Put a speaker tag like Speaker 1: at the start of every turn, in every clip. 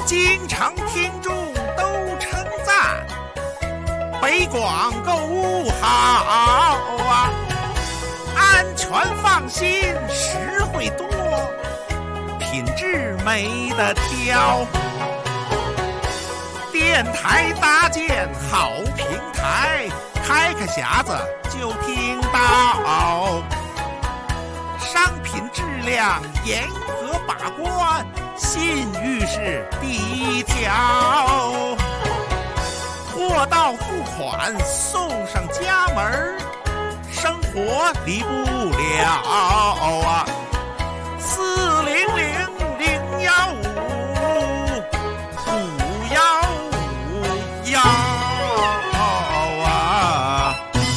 Speaker 1: 京城听众都称赞，北广购物好啊，安全放心，实惠多，品质没得挑。电台搭建好平台，开个匣子就听到，商品质量严格把关，信誉是第一条。货到付款送上家门，生活离不了啊！400-015-515啊！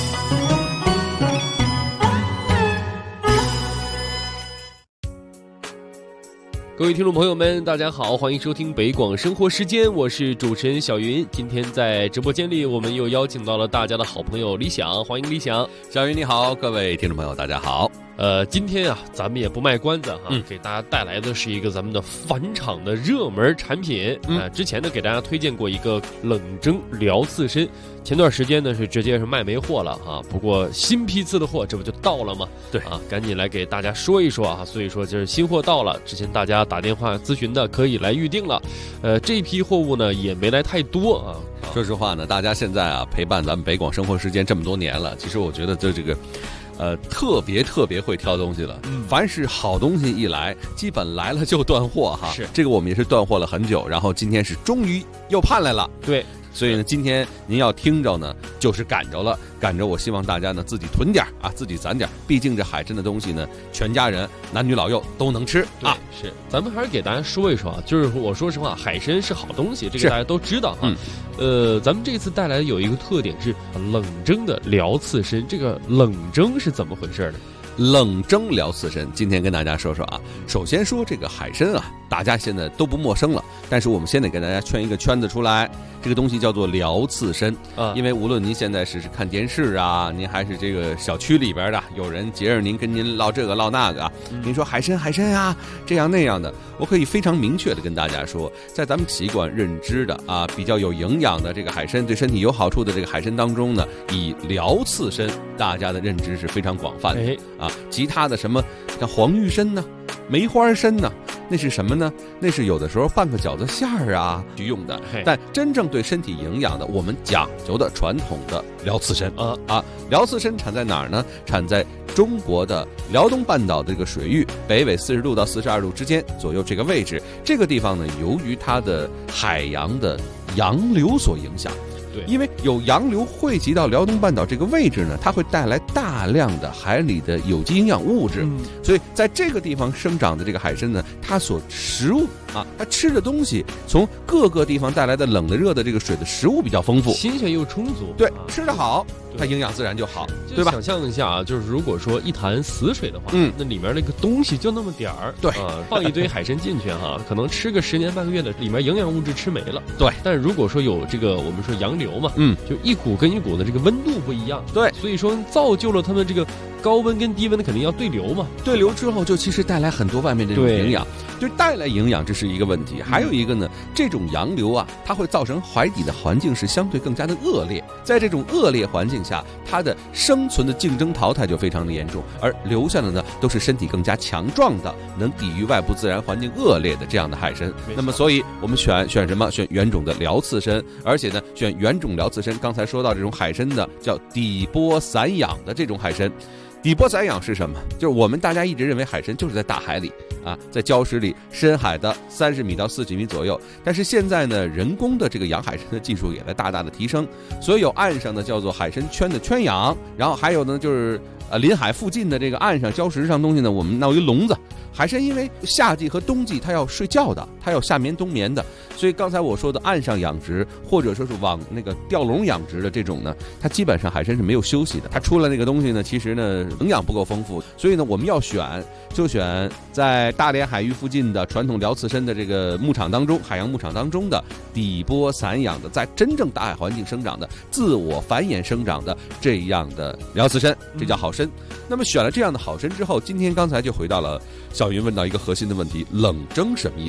Speaker 2: 各位听众朋友们，大家好，欢迎收听北广生活时间，我是主持人小云。今天在直播间里，我们又邀请到了大家的好朋友李想，欢迎李想。
Speaker 3: 小云你好，各位听众朋友大家好。
Speaker 2: 今天啊，咱们也不卖关子哈，给大家带来的是一个咱们的返场的热门产品。之前呢给大家推荐过一个冷蒸辽刺身，前段时间呢是直接是卖没货了哈。不过新批次的货这不就到了吗？对啊，赶紧来给大家说一说啊。所以说就是新货到了，之前大家打电话咨询的可以来预定了。这批货物呢也没来太多啊。
Speaker 3: 说实话呢，大家现在啊陪伴咱们北广生活时间这么多年了，其实我觉得这个。特别会挑东西了。凡是好东西一来，基本来了就断货哈。
Speaker 2: 是，
Speaker 3: 这个我们也是断货了很久，然后今天是终于又盼来了。
Speaker 2: 对。
Speaker 3: 所以呢，今天您要听着呢，就是赶着了，赶着。我希望大家呢自己囤点啊，自己攒点。毕竟这海参的东西呢，全家人男女老幼都能吃啊。
Speaker 2: 是，咱们还是给大家说一说啊，就是我说实话，海参是好东西，这个大家都知道哈。咱们这次带来的有一个特点是冷蒸的辽刺身，这个冷蒸是怎么回事呢？
Speaker 3: 冷蒸辽刺身，今天跟大家说说啊。首先说这个海参啊，大家现在都不陌生了，但是我们先得给大家圈一个圈子出来。这个东西叫做辽刺身啊，因为无论您现在是看电视啊，您还是这个小区里边的有人截着您跟您唠这个唠那个啊，您说海参啊，这样那样的，我可以非常明确的跟大家说，在咱们习惯认知的啊比较有营养的这个海参，对身体有好处的这个海参当中呢，以辽刺身大家的认知是非常广泛的啊。其他的什么像黄玉参呢、梅花参呢，那是什么呢？那是有的时候拌个饺子馅儿啊去用的，但真正对身体营养的，我们讲究的传统的辽刺参辽刺参产在哪儿呢？产在中国的辽东半岛这个水域北纬40度到42度之间左右这个位置。这个地方呢，由于它的海洋的洋流所影响。对，因为有洋流汇集到辽东半岛这个位置呢，它会带来大量的海里的有机营养物质，所以在这个地方生长的这个海参呢，它所食物啊，它吃的东西从各个地方带来的冷的、热的这个水的食物比较丰富，
Speaker 2: 新鲜又充足。
Speaker 3: 对，吃得好，它营养自然就好，对吧？
Speaker 2: 想象一下啊，就是如果说一潭死水的话，那里面那个东西就那么点儿，
Speaker 3: 对
Speaker 2: 放一堆海参进去哈，可能吃个10年半个月的，里面营养物质吃没了。
Speaker 3: 对，
Speaker 2: 但如果说有这个我们说洋流嘛，就一股跟一股的这个温度不一样，
Speaker 3: 对，
Speaker 2: 所以说造就了他们这个高温跟低温的肯定要对流嘛，
Speaker 3: 对流之后就其实带来很多外面这种营养，就带来营养这是一个问题。还有一个呢，这种洋流啊，它会造成海底的环境是相对更加的恶劣，在这种恶劣环境下，它的生存的竞争淘汰就非常的严重，而留下的呢都是身体更加强壮的，能抵御外部自然环境恶劣的这样的海参。那么所以我们选什么？选原种的辽刺参，而且呢选原种辽刺参。刚才说到这种海参的叫底波散养的这种海参。底波散养是什么？就是我们大家一直认为海参就是在大海里啊，在礁石里深海的30米到40米左右。但是现在呢，人工的这个养海参的技术也在大大的提升，所以有岸上的叫做海参圈的圈养，然后还有呢就是临海附近的这个岸上礁石上东西呢，我们闹一笼子。海参因为夏季和冬季它要睡觉的，它要夏眠冬眠的，所以刚才我说的岸上养殖或者说是往那个钓笼养殖的这种呢，它基本上海参是没有休息的，它出了那个东西呢，其实呢营养不够丰富，所以呢我们要选就选在大连海域附近的传统辽刺参的这个牧场当中，海洋牧场当中的底波散养的，在真正大海环境生长的、自我繁衍生长的这样的辽刺参，这叫好参。那么选了这样的好参之后，今天刚才就回到了小云问到一个核心的问题：冷蒸什么意思？
Speaker 2: 是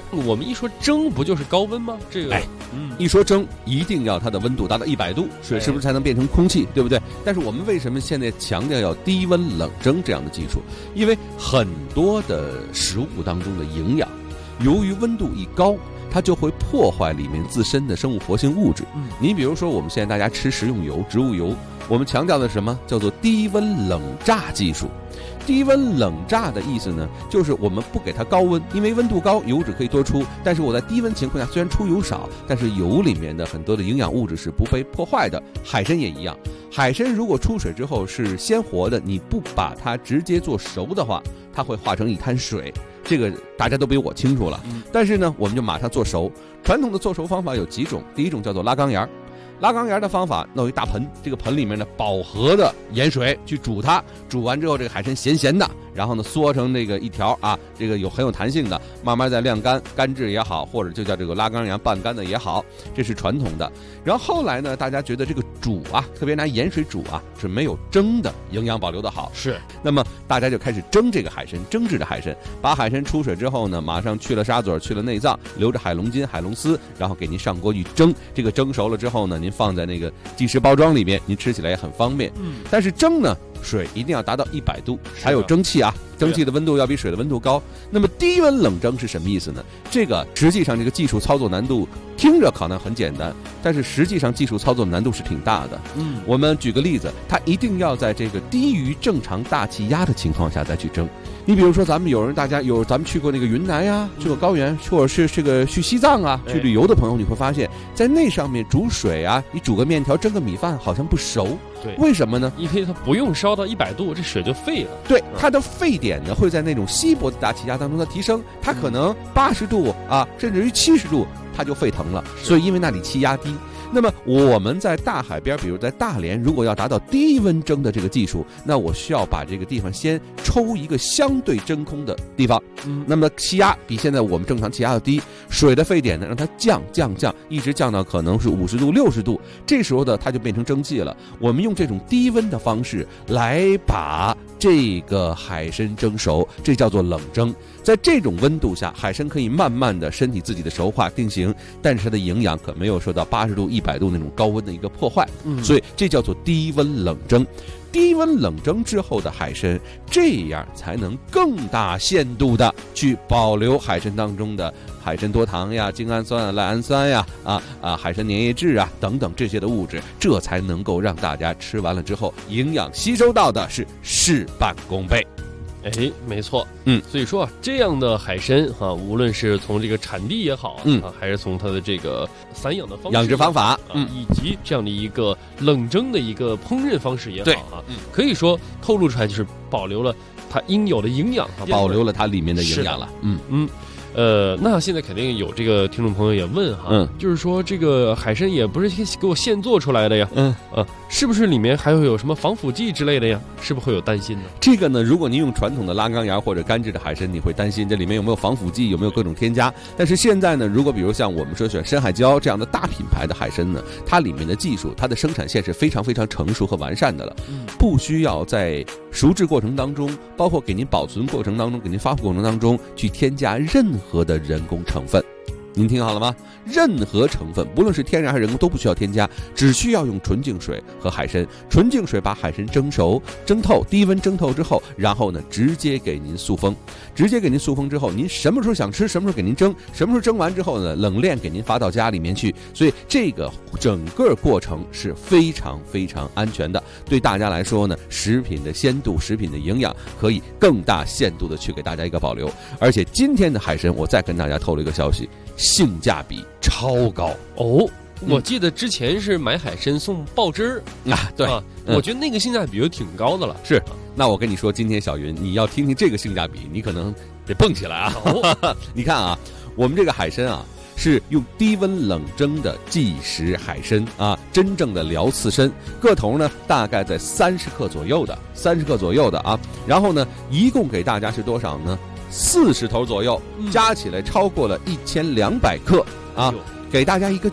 Speaker 2: 我们一说蒸，不就是高温吗？这个，
Speaker 3: 一说蒸，一定要它的温度达到100度，水是不是才能变成空气，对不对？但是我们为什么现在强调要低温冷蒸这样的技术？因为很多的食物当中的营养，由于温度一高，它就会破坏里面自身的生物活性物质。你比如说我们现在大家吃食用油、植物油，我们强调的是什么？叫做低温冷榨技术。低温冷榨的意思呢，就是我们不给它高温，因为温度高，油脂可以多出。但是我在低温情况下，虽然出油少，但是油里面的很多的营养物质是不被破坏的。海参也一样，海参如果出水之后是鲜活的，你不把它直接做熟的话，它会化成一滩水。这个大家都比我清楚了。但是呢，我们就马上做熟。传统的做熟方法有几种，第一种叫做拉缸沿。拉缸沿的方法，弄一大盆，这个盆里面呢饱和的盐水去煮它，煮完之后这个海参咸咸的，然后呢缩成这个一条啊，这个很有弹性的，慢慢再晾干，干制也好，或者就叫这个拉缸沿拌干的也好，这是传统的。然后后来呢，大家觉得这个煮啊，特别拿盐水煮啊，是没有蒸的营养保留的好，
Speaker 2: 是。
Speaker 3: 那么大家就开始蒸这个海参，蒸制的海参，把海参出水之后呢，马上去了沙嘴，去了内脏，留着海龙筋、海龙丝，然后给您上锅去蒸。这个蒸熟了之后呢，您放在那个即食包装里面，您吃起来也很方便。但是蒸呢，水一定要达到100度，还有蒸汽啊，蒸汽的温度要比水的温度高。那么低温冷蒸是什么意思呢？这个实际上这个技术操作难度听着可能很简单，但是实际上技术操作难度是挺大的。我们举个例子，它一定要在这个低于正常大气压的情况下再去蒸。你比如说咱们去过那个云南呀，去过高原，或者是这个去西藏啊，去旅游的朋友，你会发现在那上面煮水啊，你煮个面条蒸个米饭好像不熟。
Speaker 2: 对，
Speaker 3: 为什么呢？
Speaker 2: 因为它不用烧到100度，这水就沸了。
Speaker 3: 对，它的沸点呢会在那种稀薄的大气压当中的提升，它可能80度啊，甚至于70度它就沸腾了。所以因为那里气压低。那么我们在大海边，比如在大连，如果要达到低温蒸的这个技术，那我需要把这个地方先抽一个相对真空的地方。那么气压比现在我们正常气压要低，水的沸点呢让它降，一直降到可能是50度、60度，这时候呢它就变成蒸汽了。我们用这种低温的方式来把这个海参蒸熟，这叫做冷蒸。在这种温度下，海参可以慢慢的身体自己的熟化定型，但是它的营养可没有受到80度、100度那种高温的一个破坏，所以这叫做低温冷蒸。低温冷蒸之后的海参，这样才能更大限度的去保留海参当中的海参多糖呀、精氨酸啊、赖氨酸呀、海参粘液质啊等等这些的物质，这才能够让大家吃完了之后，营养吸收到的是事半功倍。
Speaker 2: 哎，没错，所以说这样的海参无论是从这个产地也好，还是从它的这个散养的方式、
Speaker 3: 养殖方法，
Speaker 2: 以及这样的一个冷蒸的一个烹饪方式也好可以说透露出来就是保留了它应有的营养，
Speaker 3: 保留了它里面的营养了。
Speaker 2: 那现在肯定有这个听众朋友也问就是说这个海参也不是给我现做出来的呀，是不是里面还会有什么防腐剂之类的呀？是不是会有担心呢？
Speaker 3: 这个呢，如果您用传统的拉缸沿或者干制的海参，你会担心这里面有没有防腐剂，有没有各种添加。但是现在呢，如果比如像我们说选深海礁这样的大品牌的海参呢，它里面的技术，它的生产线是非常非常成熟和完善的了，不需要在熟制过程当中，包括给您保存过程当中，给您发布过程当中去添加任何的人工成分。您听好了吗？任何成分，不论是天然还是人工，都不需要添加，只需要用纯净水和海参。纯净水把海参蒸熟、蒸透，低温蒸透之后，然后呢，直接给您塑封。直接给您塑封之后，您什么时候想吃，什么时候给您蒸，什么时候蒸完之后呢，冷链给您发到家里面去。所以这个整个过程是非常非常安全的。对大家来说呢，食品的鲜度、食品的营养可以更大限度的去给大家一个保留。而且今天的海参，我再跟大家透露一个消息。性价比超高
Speaker 2: 哦！我记得之前是买海参送爆汁儿
Speaker 3: 对
Speaker 2: 我觉得那个性价比就挺高的了。
Speaker 3: 是，那我跟你说，今天小云你要听听这个性价比，你可能得蹦起来啊！你看啊，我们这个海参啊，是用低温冷蒸的即食海参真正的辽刺参，个头呢大概在30克左右的啊。然后呢，一共给大家是多少呢？40头左右，加起来超过了1200克给大家一个券，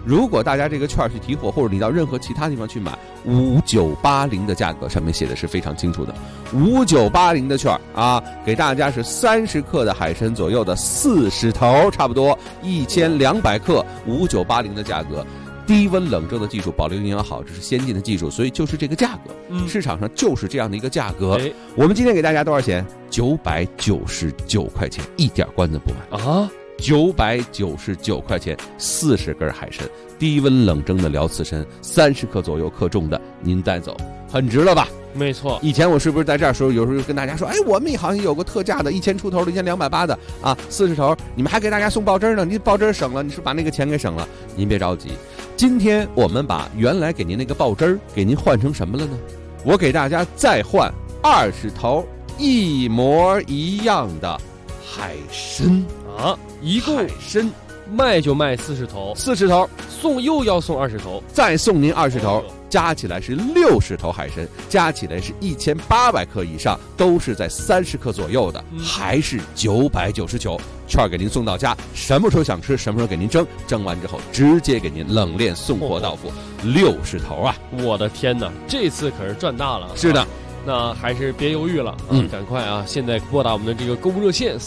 Speaker 3: 如果大家这个券去提货，或者你到任何其他地方去买，5980的价格上面写的是非常清楚的，5980的券啊，给大家是30克的海参左右的40头，差不多1200克，5980的价格。低温冷蒸的技术，保留营养好，这是先进的技术，所以就是这个价格，市场上就是这样的一个价格。我们今天给大家多少钱？999块钱，一点关子不买啊！999块钱，40根海参，低温冷蒸的辽刺参，30克左右克重的，您带走，很值了吧？
Speaker 2: 没错，
Speaker 3: 以前我是不是在这儿时候，有时候跟大家说，哎，我们好像有个特价的，1000出头的，1280的啊，40头，你们还给大家送爆汁呢，你爆汁省了，你是把那个钱给省了，您别着急。今天我们把原来给您那个爆汁给您换成什么了呢？我给大家再换20头一模一样的海参
Speaker 2: 啊，一共
Speaker 3: 海参
Speaker 2: 卖就卖40头
Speaker 3: ，40头
Speaker 2: 送又要送20头，
Speaker 3: 再送您20头。加起来是60头海参，加起来是1800克以上，都是在30克左右的，还是999，券给您送到家，什么时候想吃什么时候给您蒸，蒸完之后直接给您冷链送货到府，60头啊！
Speaker 2: 我的天哪，这次可是赚大了！
Speaker 3: 是的。
Speaker 2: 那还是别犹豫了，赶快啊！现在拨打我们的这个购物热线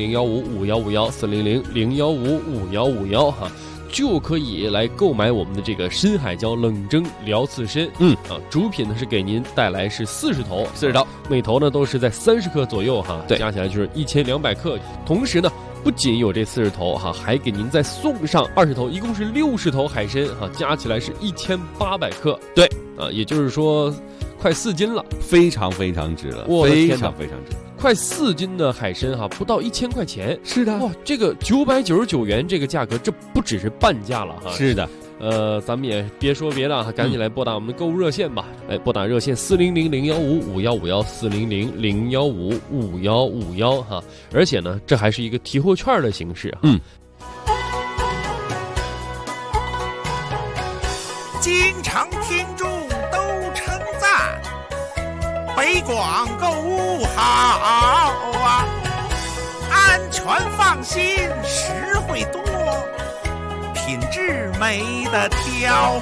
Speaker 2: 400-015-5151，400-015-5151哈，就可以来购买我们的这个深海椒冷蒸辽刺参。主品呢是给您带来是40头，每头呢都是在30克左右哈，加起来就是1200克。同时呢，不仅有这40头哈，还给您再送上20头，一共是60头海参哈，加起来是1800克。
Speaker 3: 对
Speaker 2: 啊，也就是说快4斤了，
Speaker 3: 非常非常值了，非常非常值。
Speaker 2: 快4斤的海参哈，不到1000块钱。
Speaker 3: 是的，
Speaker 2: 哇，这个999元这个价格，这不只是半价了哈。
Speaker 3: 是的，
Speaker 2: 咱们也别说别的哈，赶紧来拨打我们的购物热线吧。来拨打热线400-015-5151，400-015-5151哈。而且呢，这还是一个提货券的形式哈。
Speaker 1: 经常听众都称赞北广购物好啊，安全放心，实惠多，品质没得挑。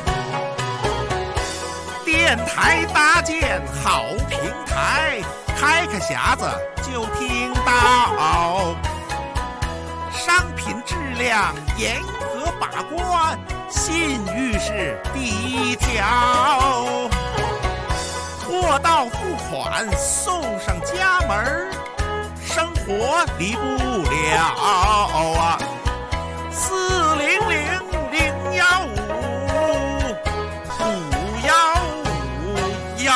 Speaker 1: 电台搭建好平台，开个匣子就听到，商品质量严格把关，信誉是第一条。货到付款送上家门，生活离不了啊！400-015-5151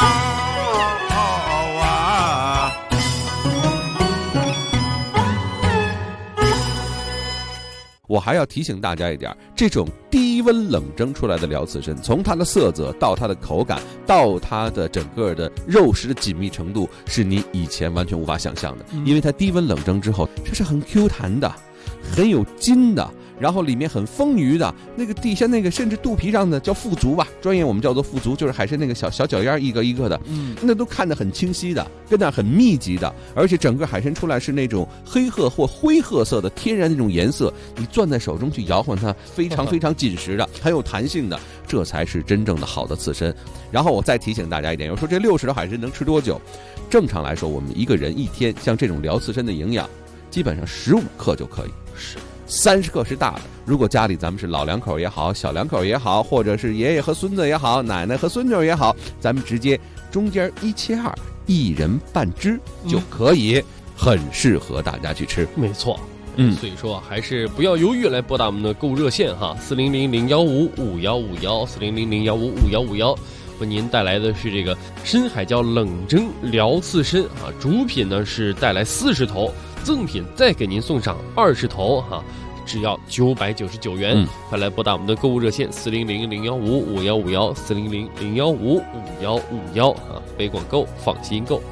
Speaker 1: 啊！
Speaker 3: 我还要提醒大家一点，这种低温冷蒸出来的辽刺参，从它的色泽到它的口感，到它的整个的肉食的紧密程度，是你以前完全无法想象的。因为它低温冷蒸之后，这是很 Q 弹的，很有筋的，然后里面很丰腴的，那个底下那个甚至肚皮上的叫腹足吧，专业我们叫做腹足，就是海参那个小脚丫一个一个的，那都看得很清晰的，跟那很密集的，而且整个海参出来是那种黑褐或灰褐色的天然那种颜色，你攥在手中去摇晃它，非常非常紧实的，很有弹性的，这才是真正的好的刺参。然后我再提醒大家一点，有说这60头海参能吃多久？正常来说，我们一个人一天像这种辽刺参的营养，基本上15克就可以。是。30克是大的，如果家里咱们是老两口也好，小两口也好，或者是爷爷和孙子也好，奶奶和孙女也好，咱们直接中间1切2，一人半只就可以，很适合大家去吃。
Speaker 2: 没错，所以说还是不要犹豫，来拨打我们的购物热线哈，400-015-5151，400-015-5151，为您带来的是这个深海椒冷蒸辽刺参啊，主品呢是带来40头，赠品再给您送上20头哈。只要999元，快来拨打我们的购物热线400-015-5151，400-015-5151啊！北广购，放心购。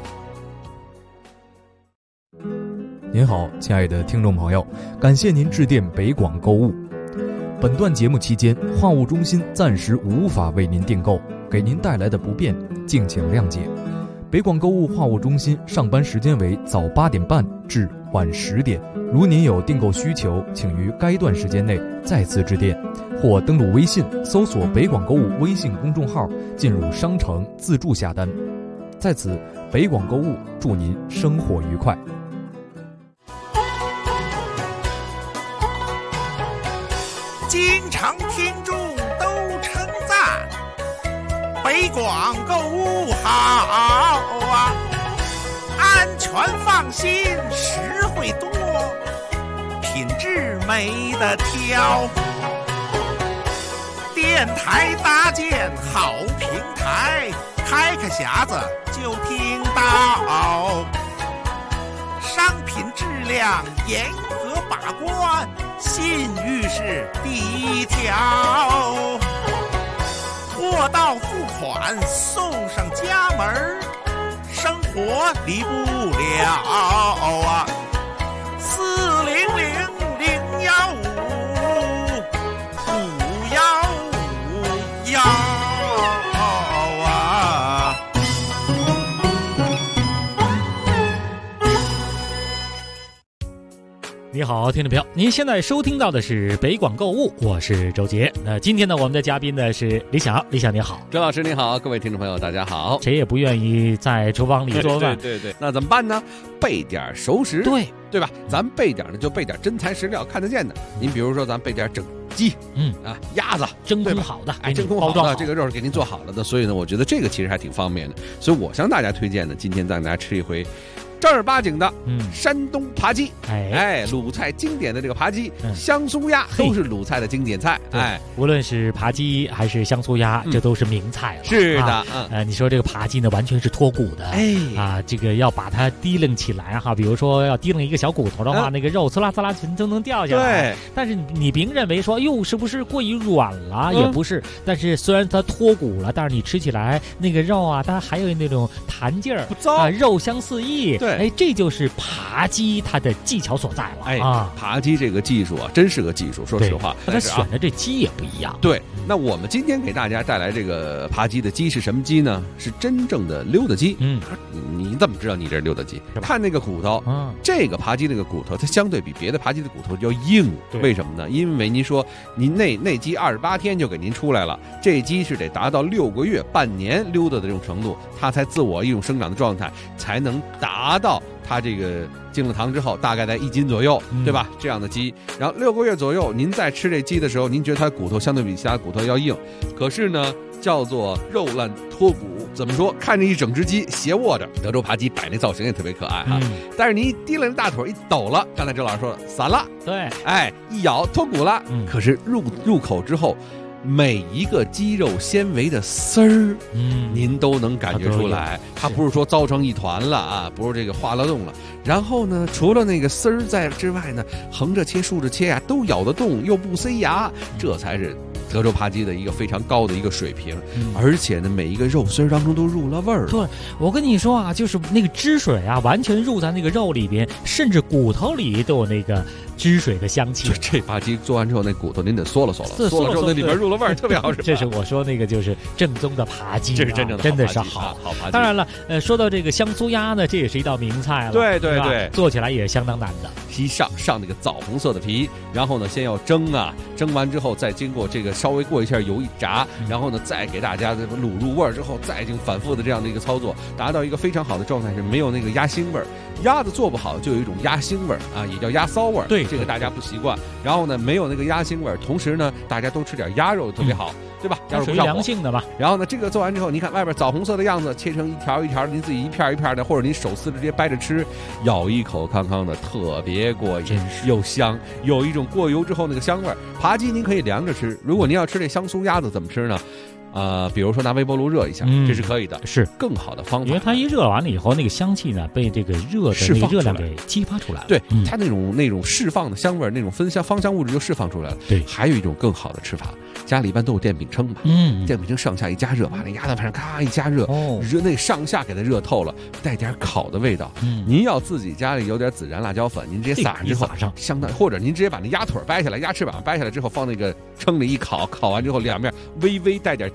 Speaker 4: 您好，亲爱的听众朋友，感谢您致电北广购物。本段节目期间，话务中心暂时无法为您订购，给您带来的不便，敬请谅解。北广购物话务中心上班时间为早8点半至晚10点。如您有订购需求，请于该段时间内再次致电， 或登录微信搜索北广购物微信公众号，进入商城自助下单。在此，北广购物祝您生活愉快。
Speaker 1: 经常听众都称赞北广购物好啊，安全放心，实惠多，品质没得挑。电台搭建好平台，开个匣子就听到，商品质量严格把关，信誉是第一条。货到付款送上家门，生活离不了啊！400-015-515啊！
Speaker 5: 你好，听众朋友，您现在收听到的是北广购物，我是周杰。那今天呢，我们的嘉宾呢是李想，李想你好，
Speaker 3: 周老师你好，各位听众朋友大家好。
Speaker 5: 谁也不愿意在厨房里做饭，
Speaker 3: 对，那怎么办呢？备点熟食，对吧？咱备点呢就备点真材实料，看得见的。您比如说，咱备点整鸡，鸭子，
Speaker 5: 真空好的，
Speaker 3: 真空好的，这个肉是给您做好了的。所以呢，我觉得这个其实还挺方便的。所以我向大家推荐呢，今天让大家吃一回正儿八经的山东扒鸡，鲁菜经典的这个扒鸡，香酥鸭都是鲁菜的经典菜，
Speaker 5: 无论是扒鸡还是香酥鸭，这都是名菜了。
Speaker 3: 是的，
Speaker 5: 你说这个扒鸡呢，完全是脱骨的，这个要把它提楞起来哈，比如说要提楞一个小骨头的话，那个肉呲啦呲啦全都能掉下来。对，但是你别认为说，哟，是不是过于软了？也不是，但是虽然它脱骨了，但是你吃起来那个肉啊，它还有那种弹劲儿，
Speaker 3: 不糟
Speaker 5: 肉香四溢。
Speaker 3: 对，
Speaker 5: 这就是扒鸡它的技巧所在了
Speaker 3: 扒鸡这个技术啊，真是个技术。说实话，
Speaker 5: 它选的这鸡也不一样。
Speaker 3: 对，那我们今天给大家带来这个扒鸡的鸡是什么鸡呢？是真正的溜达鸡。你怎么知道你这是溜达鸡？看那个骨头，这个扒鸡那个骨头，它相对比别的扒鸡的骨头要硬。为什么呢？因为您说您那鸡28天就给您出来了，这鸡是得达到6个月、半年溜达的这种程度，它才自我一种生长的状态，才能达到它这个进了膛之后大概在1斤左右，对吧？这样的鸡，然后6个月左右，您在吃这鸡的时候，您觉得它骨头相对比其他骨头要硬，可是呢，叫做肉烂脱骨。怎么说？看着一整只鸡斜卧着，德州扒鸡摆那造型也特别可爱哈。但是你一提了那大腿一抖了，刚才周老师说了散了，
Speaker 5: 对，
Speaker 3: 一咬脱骨了。可是入口之后，每一个肌肉纤维的丝儿，您都能感觉出来，它不是说糟成一团了啊，不是这个化了冻了。然后呢，除了那个丝儿在之外呢，横着切、竖着切呀，都咬得动，又不塞牙，这才是德州扒鸡的一个非常高的一个水平。而且呢，每一个肉丝当中都入了味儿。
Speaker 5: 对，我跟你说啊，就是那个汁水啊，完全入在那个肉里边，甚至骨头里都有那个汁水的香气。
Speaker 3: 这扒鸡做完之后，那骨头您得嗦了嗦了，嗦了之后那里边入了味儿，特别好吃。
Speaker 5: 这是我说那个就是正宗的扒鸡，
Speaker 3: 这是真正的
Speaker 5: 真的是好
Speaker 3: 扒鸡。
Speaker 5: 当然了，说到这个香酥鸭呢，这也是一道名菜了。
Speaker 3: 对，
Speaker 5: 做起来也是相当难的。
Speaker 3: 上那个枣红色的皮，然后呢，先要蒸啊，蒸完之后再经过这个稍微过一下油一炸，然后呢，再给大家卤入味儿之后，再经反复的这样的一个操作，达到一个非常好的状态，是没有那个鸭腥味儿。鸭子做不好就有一种鸭腥味儿啊，也叫鸭骚味儿。
Speaker 5: 对，
Speaker 3: 这个大家不习惯。然后呢，没有那个鸭腥味儿，同时呢，大家都吃点鸭肉特别好。对吧？
Speaker 5: 它属于良性的吧。
Speaker 3: 然后呢，这个做完之后，你看外边枣红色的样子，切成一条一条，您自己一片一片的，或者您手撕直接掰着吃，咬一口康康的，特别过瘾，又香，有一种过油之后那个香味儿。扒鸡您可以凉着吃，如果您要吃这香酥鸭子怎么吃呢？比如说拿微波炉热一下，这是可以的，
Speaker 5: 是
Speaker 3: 更好的方法。
Speaker 5: 因为它一热完了以后，那个香气呢被这个热的那个热量给激发出来了。
Speaker 3: 对，它那种释放的香味，那种芳香物质就释放出来了。
Speaker 5: 对，
Speaker 3: 还有一种更好的吃法，家里一般都有电饼铛嘛，电饼铛上下一加热，把那鸭蛋盘咔一加热，热那上下给它热透了，带点烤的味道。您要自己家里有点孜然辣椒粉，您直接撒上之后，相当，或者您直接把那鸭腿掰下来，鸭翅膀掰下来之后，放那个称里一烤，烤完之后两面微微带点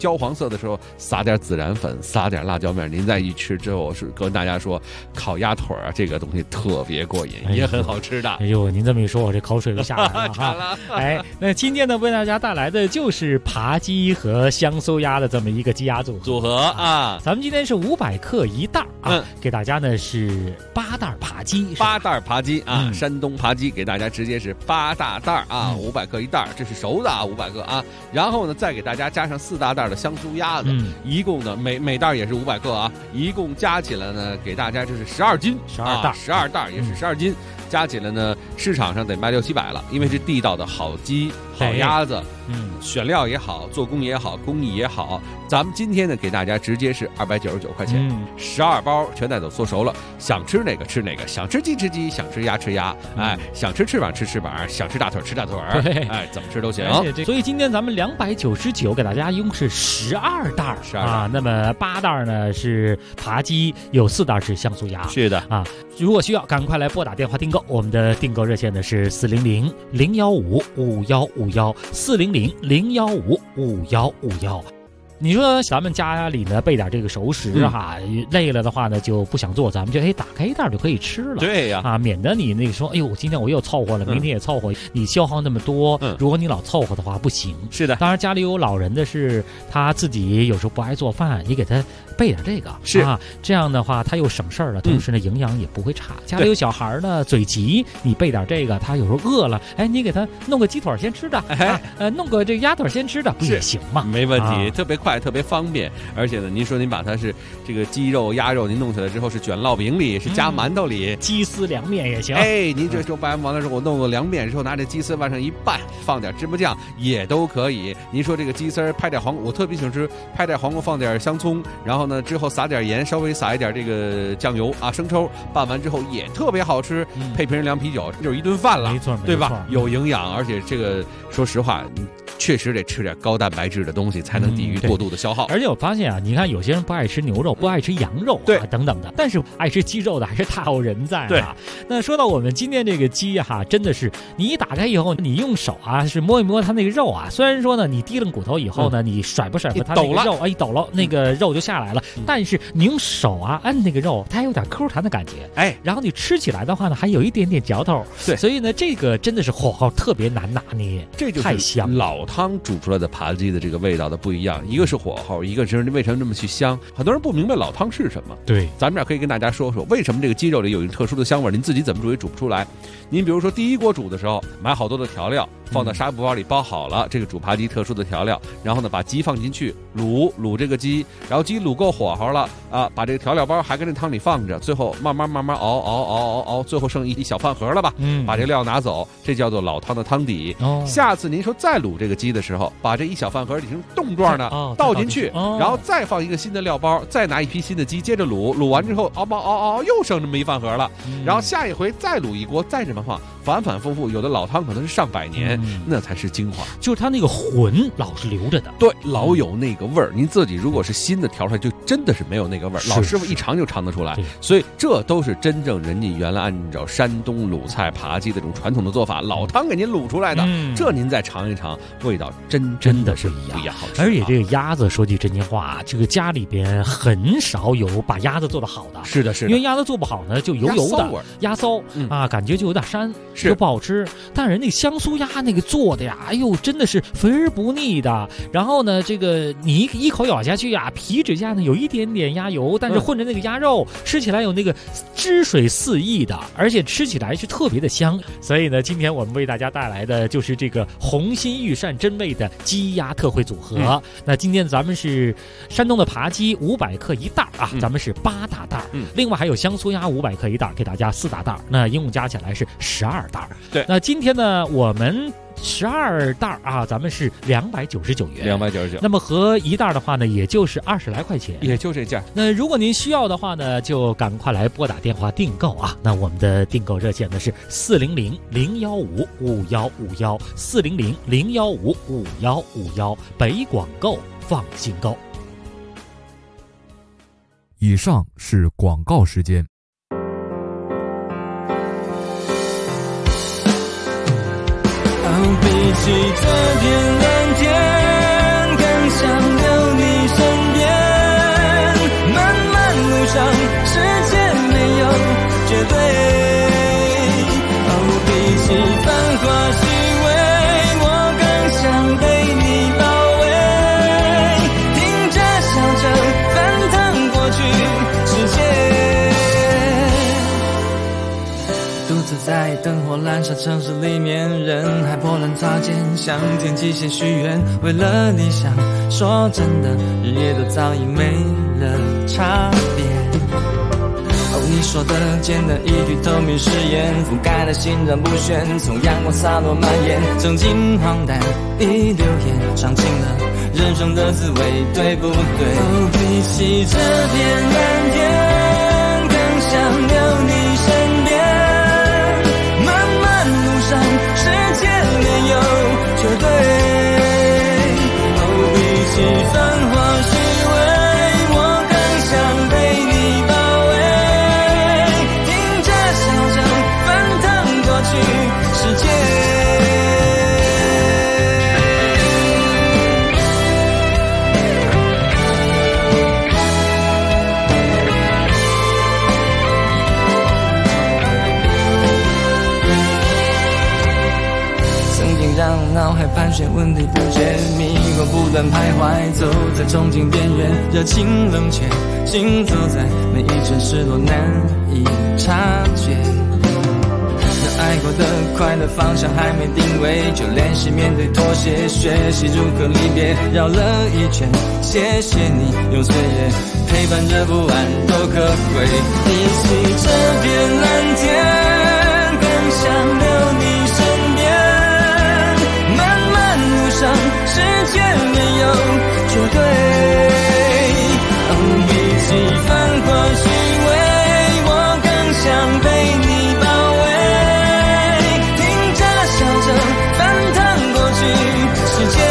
Speaker 3: 焦黄色的时候，撒点孜然粉，撒点辣椒面，您再一吃之后，是跟大家说，烤鸭腿啊，这个东西特别过瘾，也很好吃的。
Speaker 5: 哎呦，您这么一说，我这口水都下来了哈。哎，那今天呢，为大家带来的就是扒鸡和香酥鸭的这么一个鸡鸭组合啊。咱们今天是500克一袋啊，给大家呢是8袋扒鸡
Speaker 3: ，8袋扒鸡啊，山东扒鸡给大家直接是8大袋啊，500克一袋，这是熟的啊，500克啊。然后呢，再给大家加上4大袋的香酥鸭子，一共呢每袋也是500克啊，一共加起来呢给大家这是12斤，12袋也是12斤。加起来呢，市场上得卖600-700了，因为是地道的好鸡、好鸭子，选料也好，做工也好，工艺也好。咱们今天呢，给大家直接是299块钱，12包全带走做熟了，想吃哪个吃哪个，想吃鸡吃鸡，想吃鸭吃鸭，哎，想吃翅膀吃翅膀，想吃大腿吃大腿，哎，怎么吃都行。
Speaker 5: 所以今天咱们299给大家一共是12袋啊，那么8袋呢是扒鸡，有4袋是香酥鸭。
Speaker 3: 是的
Speaker 5: 啊，如果需要，赶快来拨打电话订购。我们的订购热线呢是400-015-5151，400-015-5151。你说咱们家里呢备点这个熟食哈，累了的话呢就不想做，咱们就打开一袋就可以吃了。
Speaker 3: 对呀，
Speaker 5: 啊，免得你那个说，哎呦，今天我又凑合了，明天也凑合，你消耗那么多，如果你老凑合的话不行。
Speaker 3: 是的，
Speaker 5: 当然家里有老人的是他自己有时候不爱做饭，你给他备点这个
Speaker 3: 是
Speaker 5: 啊，这样的话他又省事儿了，同时呢营养也不会差。家里有小孩呢嘴急，你备点这个，他有时候饿了，哎，你给他弄个鸡腿先吃的，弄个这个鸭腿先吃的，不也行吗？
Speaker 3: 没问题，特别快。特别方便，而且呢，您说您把它是这个鸡肉、鸭肉，您弄起来之后是卷烙饼里，是夹馒头里，
Speaker 5: 鸡丝凉面也行。
Speaker 3: 哎，您这时候掰完了之后，我弄个凉面之后，拿这鸡丝往上一拌，放点芝麻酱也都可以。您说这个鸡丝拍点黄瓜，我特别喜欢吃，拍点黄瓜，放点香葱，然后呢之后撒点盐，稍微撒一点这个酱油啊，生抽，拌完之后也特别好吃，配瓶凉啤酒，就是一顿饭了，
Speaker 5: 没错，
Speaker 3: 对吧？有营养，而且这个说实话，确实得吃点高蛋白质的东西，才能抵御过度的消耗。
Speaker 5: 而且我发现啊，你看有些人不爱吃牛肉，不爱吃羊肉啊等等的，但是爱吃鸡肉的还是大有人在啊。
Speaker 3: 对，
Speaker 5: 那说到我们今天这个鸡哈，真的是你一打开以后，你用手啊是摸一摸它那个肉啊，虽然说呢你提楞骨头以后呢，你甩不它那个肉，一抖了那个肉就下来了，但是你用手啊按那个肉，它还有点 Q 弹的感觉，哎，然后你吃起来的话呢，还有一点点嚼头。
Speaker 3: 对，
Speaker 5: 所以呢这个真的是火候特别难拿捏，
Speaker 3: 这就是
Speaker 5: 太香。
Speaker 3: 老汤煮出来的扒鸡的这个味道的不一样，一个是火候，一个是为什么这么去香。很多人不明白老汤是什么。
Speaker 5: 对，
Speaker 3: 咱们这可以跟大家说说为什么这个鸡肉里有一个特殊的香味，您自己怎么煮也煮不出来。您比如说第一锅煮的时候，买好多的调料，放到纱布包里包好了这个煮扒鸡特殊的调料，然后呢把鸡放进去卤这个鸡，然后鸡卤够火候了啊，把这个调料包还跟这汤里放着，最后慢慢熬，最后剩一小饭盒了吧，把这料拿走，这叫做老汤的汤底。下次您说再卤这个鸡的时候，把这一小饭盒里成冻状的倒进去，然后再放一个新的料包，再拿一批新的鸡接着卤完之后熬，又剩这么一饭盒了，然后下一回再卤一锅，再这么放，反反复复，有的老汤可能是上百年，那才是精华，
Speaker 5: 就是它那个魂老是留着的，
Speaker 3: 对，老有那个味儿。您自己如果是新的调出来，就真的是没有那个味儿，老师傅一尝就尝得出来。所以这都是真正人家原来按照山东鲁菜扒鸡的这种传统的做法，老汤给您卤出来的，这您再尝一尝，味道真的是不一样好吃。
Speaker 5: 而且这个鸭子说句真心话，这个家里边很少有把鸭子做得好的。
Speaker 3: 是的，
Speaker 5: 因为鸭子做不好呢，就油的鸭骚啊，感觉就有点膻，就不好吃。但人那香酥鸭那个做的呀，哎呦，真的是肥而不腻的。然后呢，这个你一口咬下去呀，皮脂下呢有一点点鸭油，但是混着那个鸭肉，吃起来有那个汁水四溢的，而且吃起来是特别的香。所以呢，今天我们为大家带来的就是这个红心御膳真味的鸡鸭特惠组合。那今天咱们是山东的扒鸡500克一袋啊，咱们是8大袋。另外还有香酥鸭500克一袋，给大家4大袋，那一共加起来是12袋。
Speaker 3: 对，
Speaker 5: 那今天呢，我们12袋啊，咱们是299元
Speaker 3: ，299。
Speaker 5: 那么和一袋的话呢，也就是20来块钱，
Speaker 3: 也就这价。
Speaker 5: 那如果您需要的话呢，就赶快来拨打电话订购啊。那我们的订购热线呢是400-015-5151，400-015-5151，北广购放心购。
Speaker 4: 以上是广告时间。
Speaker 6: 比起这片蓝天，更想留你在灯火阑珊城市里面，人海波澜擦肩，向天际线许愿，为了理想，说真的，日夜都早已没了差别。你说的简单一句透明誓言，覆盖了心然不宣，从阳光洒落蔓延，正经荒诞一流言，尝尽了人生的滋味，对不对？比起这片蓝天，更想留你身边。漫漫路上，世界没有绝对。比起繁华虚伪，我更想被你抱。世界曾经让脑海盘旋，问题不解，迷惑不断徘徊，走在憧憬边缘，热情冷却，行走在每一阵失落，难以察觉。爱过的快乐方向还没定位，就练习面对妥协，学习如何离别，绕了一圈，谢谢你用岁月陪伴着不安多可贵。比起这片蓝天，更想留你身边。漫漫路上，世界没有绝对。比起繁华虚伪，我更想被你抱。翻腾过去世界，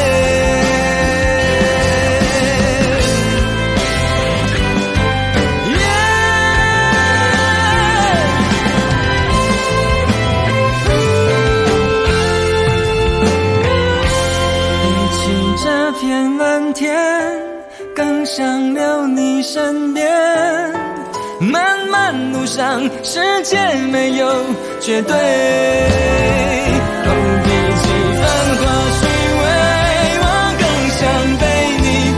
Speaker 6: 比起这片蓝天，更想留你身边。漫漫路上，世界没有绝对。比起繁华虚伪，我更想被你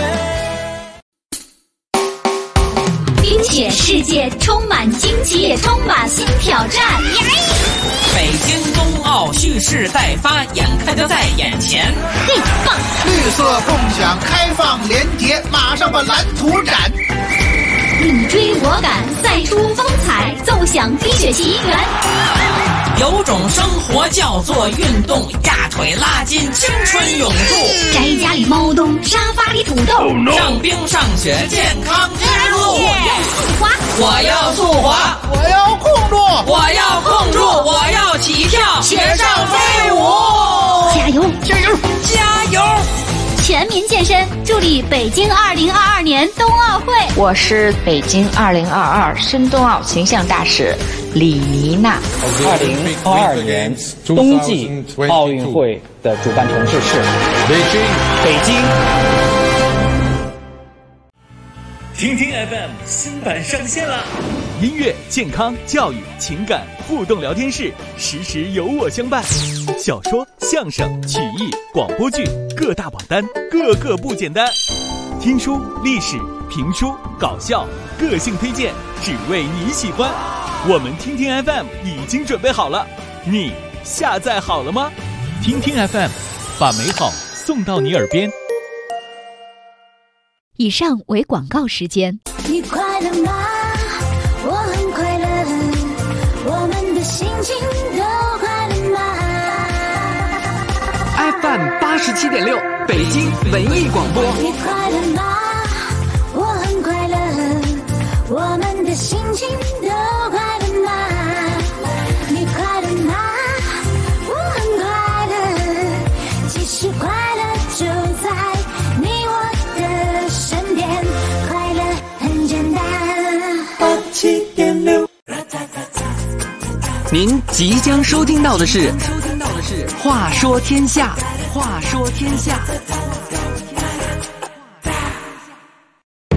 Speaker 7: 包围。冰雪世界充满惊奇，也充满新挑战。
Speaker 8: 北京冬奥蓄势待发，眼看就在眼前。
Speaker 7: 棒！
Speaker 1: 绿色共享，开放连结，马上把蓝图展。
Speaker 7: 你追我赶，赛出风采，奏响冰雪奇缘。
Speaker 8: 有种生活叫做运动，压腿拉筋，青春永驻。
Speaker 7: 宅家里猫冬，沙发里土豆。
Speaker 8: 上冰上雪，健康之路。
Speaker 7: 我要速滑，
Speaker 1: 我要控住，
Speaker 8: 我要控住，我要起跳，雪上飞舞。
Speaker 7: 加油，
Speaker 1: 加油，
Speaker 8: 加油！
Speaker 7: 全民健身，助力北京2022年冬奥会。
Speaker 9: 我是北京2022申冬奥形象大使李妮娜。
Speaker 10: 2022年冬季奥运会的主办城市是北京。
Speaker 11: 听听 FM 新版上线了，
Speaker 12: 音乐、健康、教育、情感互动聊天室，时时有我相伴。小说、相声、曲艺、广播剧，各大榜单，个个不简单。听书、历史、评书、搞笑，个性推荐，只为你喜欢。我们听听 FM 已经准备好了，你下载好了吗？听听 FM， 把美好送到你耳边。
Speaker 7: 以上为广告时间。
Speaker 13: 你快乐吗？我很快乐，我们的心情都快乐吗？
Speaker 14: FM 87.6北京文艺广播。
Speaker 13: 你快乐吗？我很快乐，我们的心情都快乐吗？你快乐吗？我很快乐，其实快乐就在你我的身边，快乐很简单。87.6。
Speaker 14: 您即将收听到的是《话说天下》，话说天下。